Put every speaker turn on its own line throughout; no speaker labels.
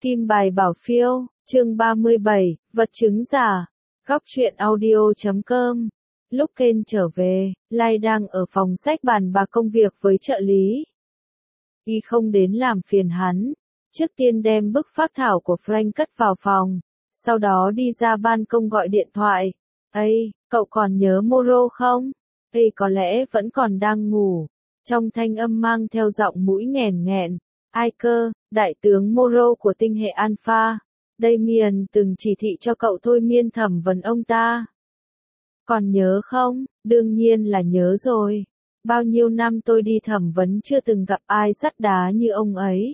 Kim bài bảo phiêu, chương 37, vật chứng giả. Góc truyện audio.com. Lúc Ken trở về, Lai đang ở phòng sách bàn bạc công việc với trợ lý. Y không đến làm phiền hắn. Trước tiên đem bức phác thảo của Frank cất vào phòng. Sau đó đi ra ban công gọi điện thoại. Ây, cậu còn nhớ Moro không? Ây có lẽ vẫn còn đang ngủ. Trong thanh âm mang theo giọng mũi nghèn nghẹn. Ai cơ, đại tướng Moro của tinh hệ Alpha. Damien từng chỉ thị cho cậu thôi miên thẩm vấn ông ta. Còn nhớ không? Đương nhiên là nhớ rồi. Bao nhiêu năm tôi đi thẩm vấn chưa từng gặp ai sắt đá như ông ấy.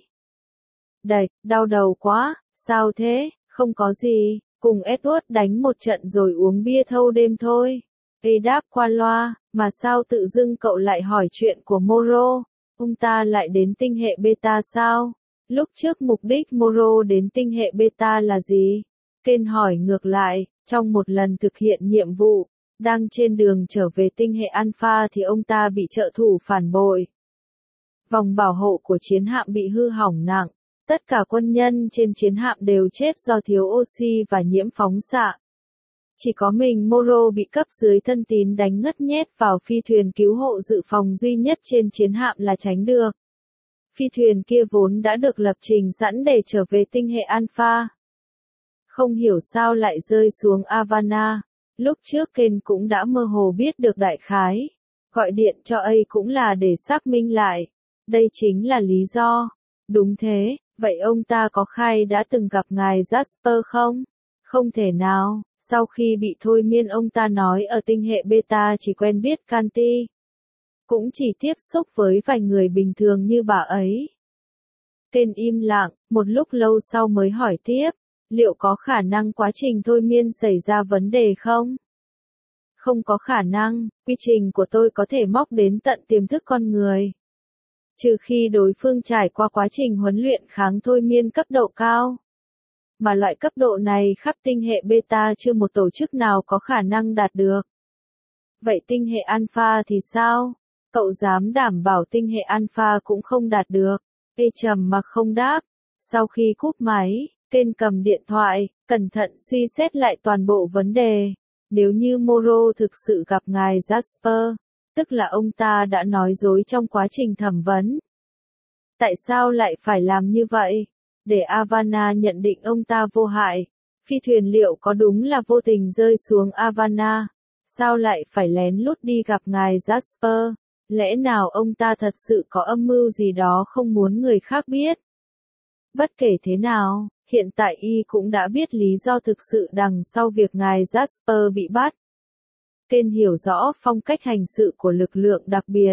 Đạch, đau đầu quá, sao thế? Không có gì, cùng Edward đánh một trận rồi uống bia thâu đêm thôi. Ê đáp qua loa, mà sao tự dưng cậu lại hỏi chuyện của Moro? Ông ta lại đến tinh hệ beta sao? Lúc trước mục đích Moro đến tinh hệ beta là gì? Ken hỏi ngược lại, trong một lần thực hiện nhiệm vụ, đang trên đường trở về tinh hệ Alpha thì ông ta bị trợ thủ phản bội. Vòng bảo hộ của chiến hạm bị hư hỏng nặng, tất cả quân nhân trên chiến hạm đều chết do thiếu oxy và nhiễm phóng xạ. Chỉ có mình Moro bị cấp dưới thân tín đánh ngất nhét vào phi thuyền cứu hộ dự phòng duy nhất trên chiến hạm là tránh được. Phi thuyền kia vốn đã được lập trình sẵn để trở về tinh hệ Alpha. Không hiểu sao lại rơi xuống Havana. Lúc trước Ken cũng đã mơ hồ biết được đại khái. Gọi điện cho A cũng là để xác minh lại. Đây chính là lý do. Đúng thế, vậy ông ta có khai đã từng gặp ngài Jasper không? Không thể nào, sau khi bị thôi miên ông ta nói ở tinh hệ beta chỉ quen biết Canty. Cũng chỉ tiếp xúc với vài người bình thường như bà ấy. Ken im lặng, một lúc lâu sau mới hỏi tiếp, liệu có khả năng quá trình thôi miên xảy ra vấn đề không? Không có khả năng, quy trình của tôi có thể móc đến tận tiềm thức con người. Trừ khi đối phương trải qua quá trình huấn luyện kháng thôi miên cấp độ cao. Mà loại cấp độ này khắp tinh hệ beta chưa một tổ chức nào có khả năng đạt được. Vậy tinh hệ Alpha thì sao? Cậu dám đảm bảo tinh hệ Alpha cũng không đạt được. Ê trầm mặc không đáp. Sau khi cúp máy, Ken cầm điện thoại, cẩn thận suy xét lại toàn bộ vấn đề. Nếu như Moro thực sự gặp ngài Jasper, tức là ông ta đã nói dối trong quá trình thẩm vấn. Tại sao lại phải làm như vậy? Để Havana nhận định ông ta vô hại. Phi thuyền liệu có đúng là vô tình rơi xuống Havana? Sao lại phải lén lút đi gặp ngài Jasper? Lẽ nào ông ta thật sự có âm mưu gì đó không muốn người khác biết? Bất kể thế nào, hiện tại y cũng đã biết lý do thực sự đằng sau việc ngài Jasper bị bắt. Ken hiểu rõ phong cách hành sự của lực lượng đặc biệt.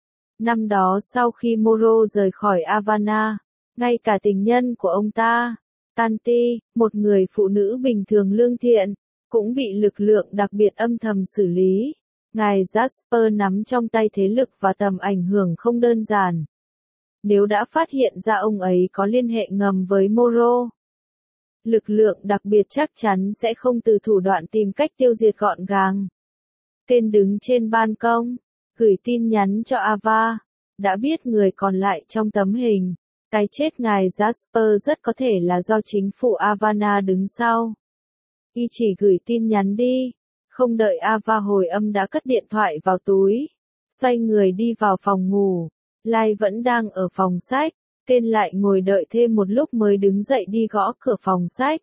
Năm đó sau khi Moro rời khỏi Havana, ngay cả tình nhân của ông ta, Tanti, một người phụ nữ bình thường lương thiện, cũng bị lực lượng đặc biệt âm thầm xử lý. Ngài Jasper nắm trong tay thế lực và tầm ảnh hưởng không đơn giản. Nếu đã phát hiện ra ông ấy có liên hệ ngầm với Moro, lực lượng đặc biệt chắc chắn sẽ không từ thủ đoạn tìm cách tiêu diệt gọn gàng. Ken đứng trên ban công, gửi tin nhắn cho Ava. Đã biết người còn lại trong tấm hình. Cái chết ngài Jasper rất có thể là do chính phủ Havana đứng sau. Y chỉ gửi tin nhắn đi. Không đợi Ava hồi âm đã cất điện thoại vào túi. Xoay người đi vào phòng ngủ. Lai vẫn đang ở phòng sách. Ken lại ngồi đợi thêm một lúc mới đứng dậy đi gõ cửa phòng sách.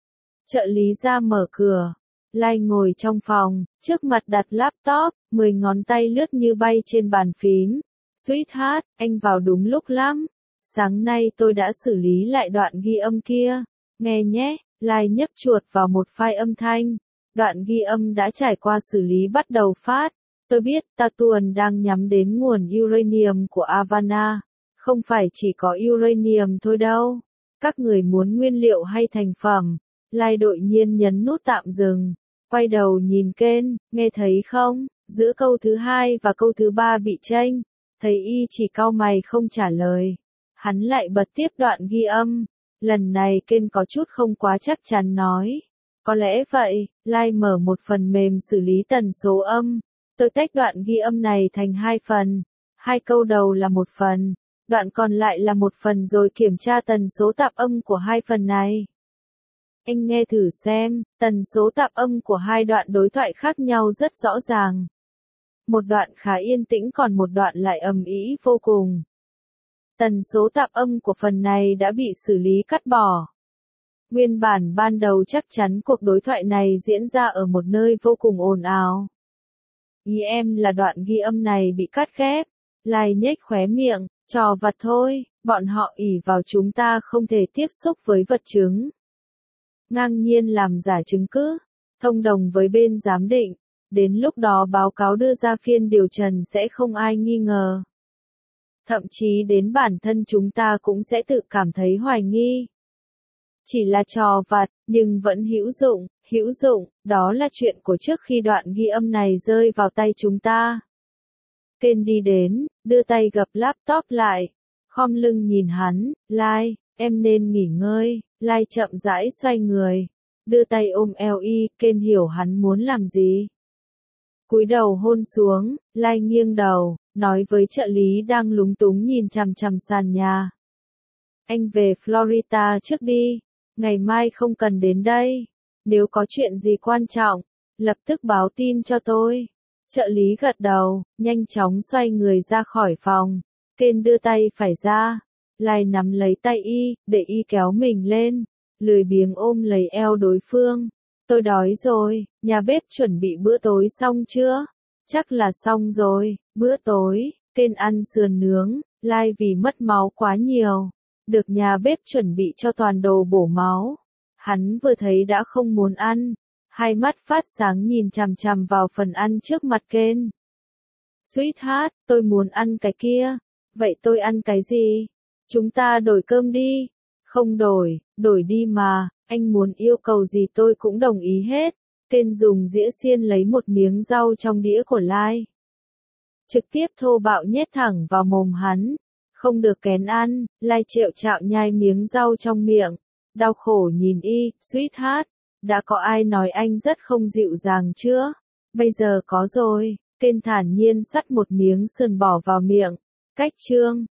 Trợ lý ra mở cửa. Lai ngồi trong phòng, trước mặt đặt laptop, 10 ngón tay lướt như bay trên bàn phím. Sweetheart, anh vào đúng lúc lắm. Sáng nay tôi đã xử lý lại đoạn ghi âm kia. Nghe nhé, Lai nhấp chuột vào một file âm thanh. Đoạn ghi âm đã trải qua xử lý bắt đầu phát. Tôi biết Tatuan đang nhắm đến nguồn uranium của Havana. Không phải chỉ có uranium thôi đâu. Các người muốn nguyên liệu hay thành phẩm. Lai đột nhiên nhấn nút tạm dừng. Quay đầu nhìn Ken, nghe thấy không? Giữa câu thứ 2 và câu thứ 3 bị chênh. Thấy y chỉ cau mày không trả lời. Hắn lại bật tiếp đoạn ghi âm. Lần này Ken có chút không quá chắc chắn nói. Có lẽ vậy, Lai mở một phần mềm xử lý tần số âm. Tôi tách đoạn ghi âm này thành 2 phần. 2 câu đầu là một phần. Đoạn còn lại là một phần rồi kiểm tra tần số tạp âm của hai phần này. Anh nghe thử xem, tần số tạp âm của hai đoạn đối thoại khác nhau rất rõ ràng. Một đoạn khá yên tĩnh còn một đoạn lại ầm ĩ vô cùng. Tần số tạp âm của phần này đã bị xử lý cắt bỏ. Nguyên bản ban đầu chắc chắn cuộc đối thoại này diễn ra ở một nơi vô cùng ồn ào. Ý em là đoạn ghi âm này bị cắt ghép. Lai nhếch khóe miệng, trò vặt thôi, bọn họ ỷ vào chúng ta không thể tiếp xúc với vật chứng. Ngang nhiên làm giả chứng cứ, thông đồng với bên giám định. Đến lúc đó báo cáo đưa ra phiên điều trần sẽ không ai nghi ngờ. Thậm chí đến bản thân chúng ta cũng sẽ tự cảm thấy hoài nghi. Chỉ là trò vặt, nhưng vẫn hữu dụng, đó là chuyện của trước khi đoạn ghi âm này rơi vào tay chúng ta. Ken đi đến, đưa tay gập laptop lại, khom lưng nhìn hắn, Lai, em nên nghỉ ngơi. Lai chậm rãi xoay người, đưa tay ôm eo y, Ken hiểu hắn muốn làm gì. Cúi đầu hôn xuống, Lai nghiêng đầu, nói với trợ lý đang lúng túng nhìn chằm chằm sàn nhà. Anh về Florida trước đi, ngày mai không cần đến đây. Nếu có chuyện gì quan trọng, lập tức báo tin cho tôi. Trợ lý gật đầu, nhanh chóng xoay người ra khỏi phòng. Ken đưa tay phải ra. Lai nắm lấy tay y, để y kéo mình lên. Lười biếng ôm lấy eo đối phương. Tôi đói rồi, nhà bếp chuẩn bị bữa tối xong chưa? Chắc là xong rồi, bữa tối. Ken ăn sườn nướng, Lai vì mất máu quá nhiều. Được nhà bếp chuẩn bị cho toàn đồ bổ máu. Hắn vừa thấy đã không muốn ăn. Hai mắt phát sáng nhìn chằm chằm vào phần ăn trước mặt Ken. Sweetheart, tôi muốn ăn cái kia. Vậy tôi ăn cái gì? Chúng ta đổi cơm đi. Không đổi, đổi đi mà, anh muốn yêu cầu gì tôi cũng đồng ý hết. Ken dùng dĩa xiên lấy một miếng rau trong đĩa của Lai. Trực tiếp thô bạo nhét thẳng vào mồm hắn. Không được kén ăn, Lai trẹo trạo nhai miếng rau trong miệng. Đau khổ nhìn y, Sweetheart. Đã có ai nói anh rất không dịu dàng chưa? Bây giờ có rồi. Ken thản nhiên sắt một miếng sườn bò vào miệng. Cách chương